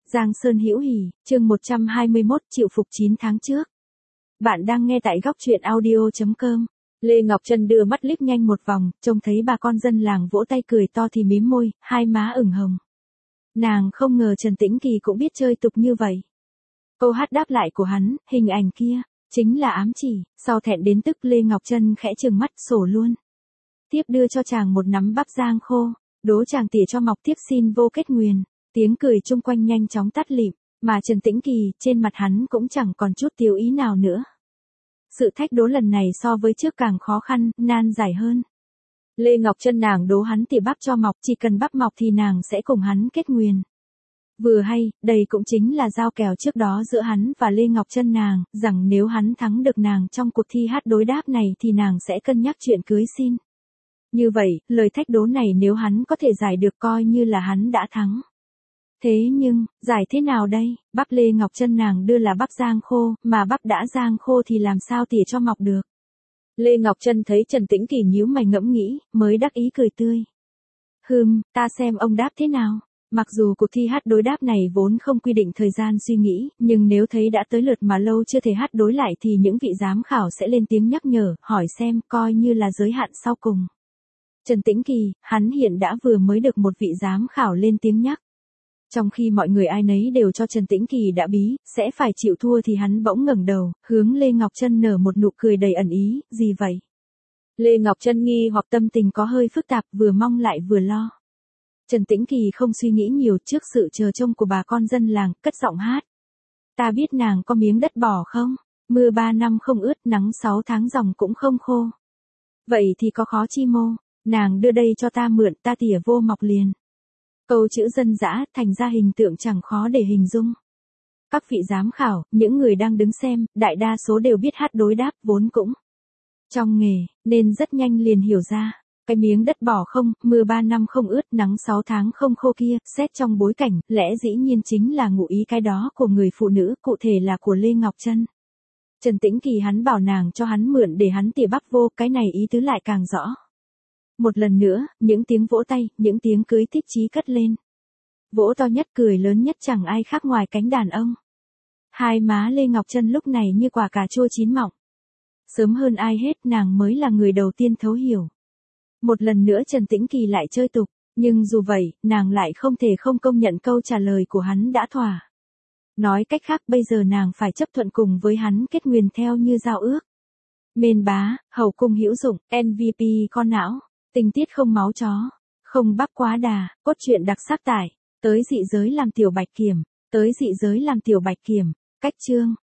Giang Sơn Hữu Hỉ, chương 121, chịu phục 9 tháng trước. Bạn đang nghe tại góc truyện audio.com. Lê Ngọc Trân đưa mắt liếc nhanh một vòng, trông thấy bà con dân làng vỗ tay cười to thì mím môi, hai má ửng hồng. Nàng không ngờ Trần Tĩnh Kỳ cũng biết chơi tục như vậy. Câu hát đáp lại của hắn, hình ảnh kia, chính là ám chỉ, sau thẹn đến tức Lê Ngọc Trân khẽ trừng mắt sổ luôn. Tiếp đưa cho chàng một nắm bắp rang khô, đố chàng tỉa cho mọc tiếp xin vô kết nguyền. Tiếng cười chung quanh nhanh chóng tắt lịm, mà Trần Tĩnh Kỳ, trên mặt hắn cũng chẳng còn chút tiêu ý nào nữa. Sự thách đố lần này so với trước càng khó khăn, nan giải hơn. Lê Ngọc Trân nàng đố hắn tỉa bắp cho mọc, chỉ cần bắp mọc thì nàng sẽ cùng hắn kết nguyền. Vừa hay, đây cũng chính là giao kèo trước đó giữa hắn và Lê Ngọc Trân nàng, rằng nếu hắn thắng được nàng trong cuộc thi hát đối đáp này thì nàng sẽ cân nhắc chuyện cưới xin. Như vậy, lời thách đố này nếu hắn có thể giải được coi như là hắn đã thắng. Thế nhưng, giải thế nào đây, bắp Lê Ngọc Trân nàng đưa là bắp rang khô, mà bắp đã rang khô thì làm sao tỉa cho mọc được. Lê Ngọc Trân thấy Trần Tĩnh Kỳ nhíu mày ngẫm nghĩ, mới đắc ý cười tươi. Ta xem ông đáp thế nào. Mặc dù cuộc thi hát đối đáp này vốn không quy định thời gian suy nghĩ, nhưng nếu thấy đã tới lượt mà lâu chưa thể hát đối lại thì những vị giám khảo sẽ lên tiếng nhắc nhở, hỏi xem, coi như là giới hạn sau cùng. Trần Tĩnh Kỳ, hắn hiện đã vừa mới được một vị giám khảo lên tiếng nhắc. Trong khi mọi người ai nấy đều cho Trần Tĩnh Kỳ đã bí, sẽ phải chịu thua thì hắn bỗng ngẩng đầu, hướng Lê Ngọc Trân nở một nụ cười đầy ẩn ý, gì vậy? Lê Ngọc Trân nghi hoặc tâm tình có hơi phức tạp, vừa mong lại vừa lo. Trần Tĩnh Kỳ không suy nghĩ nhiều trước sự chờ trông của bà con dân làng, cất giọng hát. Ta biết nàng có miếng đất bỏ không? Mưa 3 năm không ướt, nắng 6 tháng dòng cũng không khô. Vậy thì có khó chi mô, nàng đưa đây cho ta mượn, ta tỉa vô mọc liền. Câu chữ dân dã thành ra hình tượng chẳng khó để hình dung. Các vị giám khảo, những người đang đứng xem, đại đa số đều biết hát đối đáp vốn cũng trong nghề, nên rất nhanh liền hiểu ra. Cái miếng đất bỏ không, mưa 3 năm không ướt, nắng 6 tháng không khô kia, xét trong bối cảnh, lẽ dĩ nhiên chính là ngụ ý cái đó của người phụ nữ, cụ thể là của Lê Ngọc Trân. Trần Tĩnh Kỳ hắn bảo nàng cho hắn mượn để hắn tỉa bắp vô, cái này ý tứ lại càng rõ. Một lần nữa, những tiếng vỗ tay, những tiếng cưới thích chí cất lên. Vỗ to nhất cười lớn nhất chẳng ai khác ngoài cánh đàn ông. Hai má Lê Ngọc Trân lúc này như quả cà chua chín mọng. Sớm hơn ai hết nàng mới là người đầu tiên thấu hiểu. Một lần nữa Trần Tĩnh Kỳ lại chơi tục, nhưng dù vậy, nàng lại không thể không công nhận câu trả lời của hắn đã thỏa. Nói cách khác bây giờ nàng phải chấp thuận cùng với hắn kết nguyền theo như giao ước. Mên bá, hậu cung hữu dụng, MVP con não, tình tiết không máu chó, không bắp quá đà, cốt truyện đặc sắc tải, tới dị giới làm tiểu bạch kiểm, cách chương.